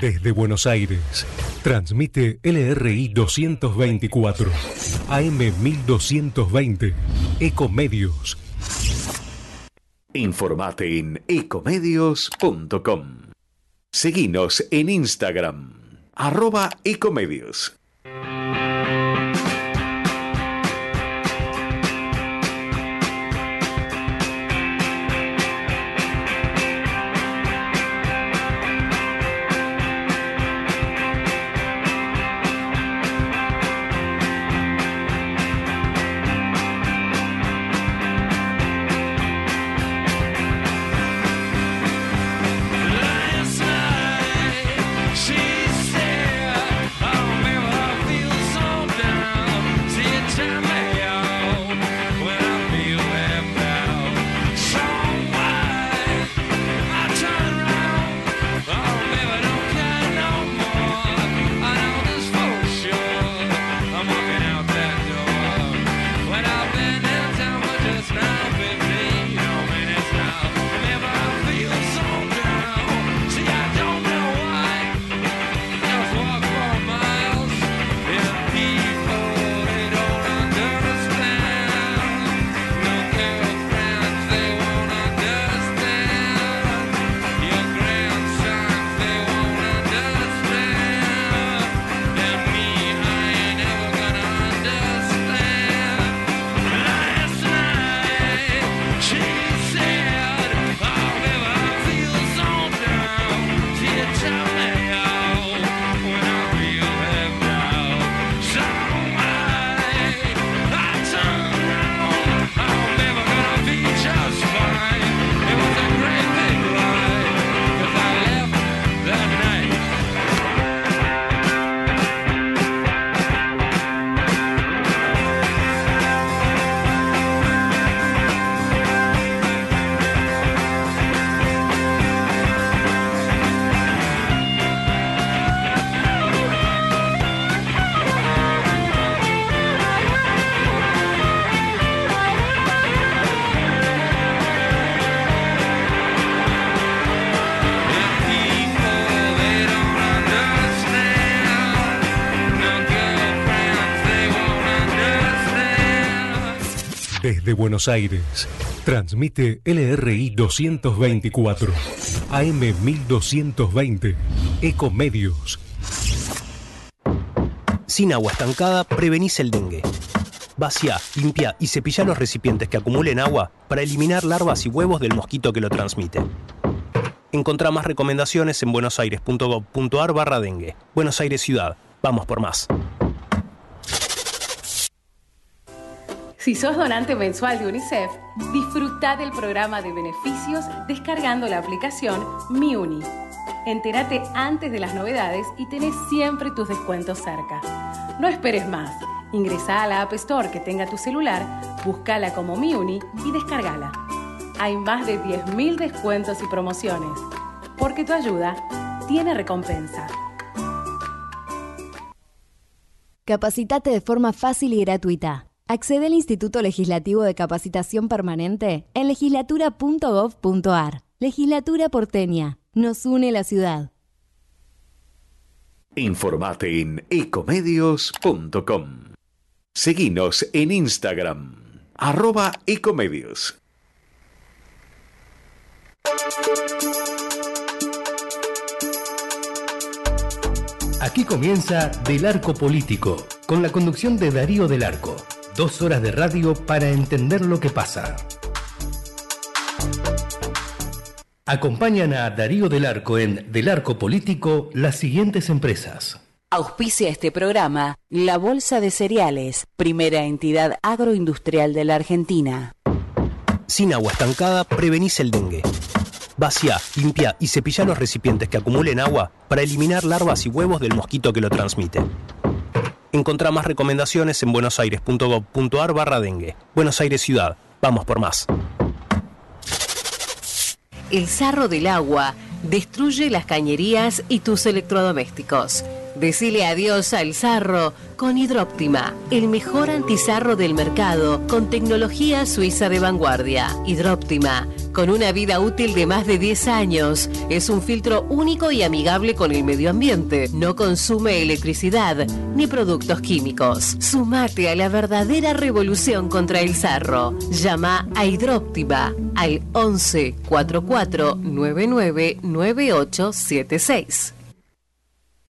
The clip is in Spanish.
Desde Buenos Aires, transmite LRI 224, AM 1220, Ecomedios. Informate en ecomedios.com. Seguinos en Instagram, @ecomedios. Desde Buenos Aires, transmite LRI 224, AM 1220, Ecomedios. Sin agua estancada, prevenís el dengue. Vacía, limpia y cepilla los recipientes que acumulen agua para eliminar larvas y huevos del mosquito que lo transmite. Encontrá más recomendaciones en buenosaires.gov.ar/dengue. Buenos Aires Ciudad. Vamos por más. Si sos donante mensual de UNICEF, disfruta del programa de beneficios descargando la aplicación MiUni. Entérate antes de las novedades y tenés siempre tus descuentos cerca. No esperes más. Ingresá a la App Store que tenga tu celular, búscala como MiUni y descargala. Hay más de 10.000 descuentos y promociones. Porque tu ayuda tiene recompensa. Capacitate de forma fácil y gratuita. Accede al Instituto Legislativo de Capacitación Permanente en legislatura.gov.ar. Legislatura porteña. Nos une la ciudad. Informate en ecomedios.com. Seguinos en Instagram, @ecomedios. Aquí comienza Del Arco Político, con la conducción de Darío Del Arco. 2 horas de radio para entender lo que pasa. Acompañan a Darío Del Arco en Del Arco Político las siguientes empresas. Auspicia este programa la Bolsa de Cereales, primera entidad agroindustrial de la Argentina. Sin agua estancada, prevenís el dengue. Vacía, limpia y cepilla los recipientes que acumulen agua para eliminar larvas y huevos del mosquito que lo transmite. Encontrá más recomendaciones en buenosaires.gov.ar/dengue. Buenos Aires Ciudad. Vamos por más. El sarro del agua destruye las cañerías y tus electrodomésticos. Decile adiós al sarro con Hidróptima, el mejor antisarro del mercado con tecnología suiza de vanguardia. Hidróptima, con una vida útil de más de 10 años, es un filtro único y amigable con el medio ambiente. No consume electricidad ni productos químicos. Sumate a la verdadera revolución contra el sarro. Llama a Hidróptima al 11 44 99 9876.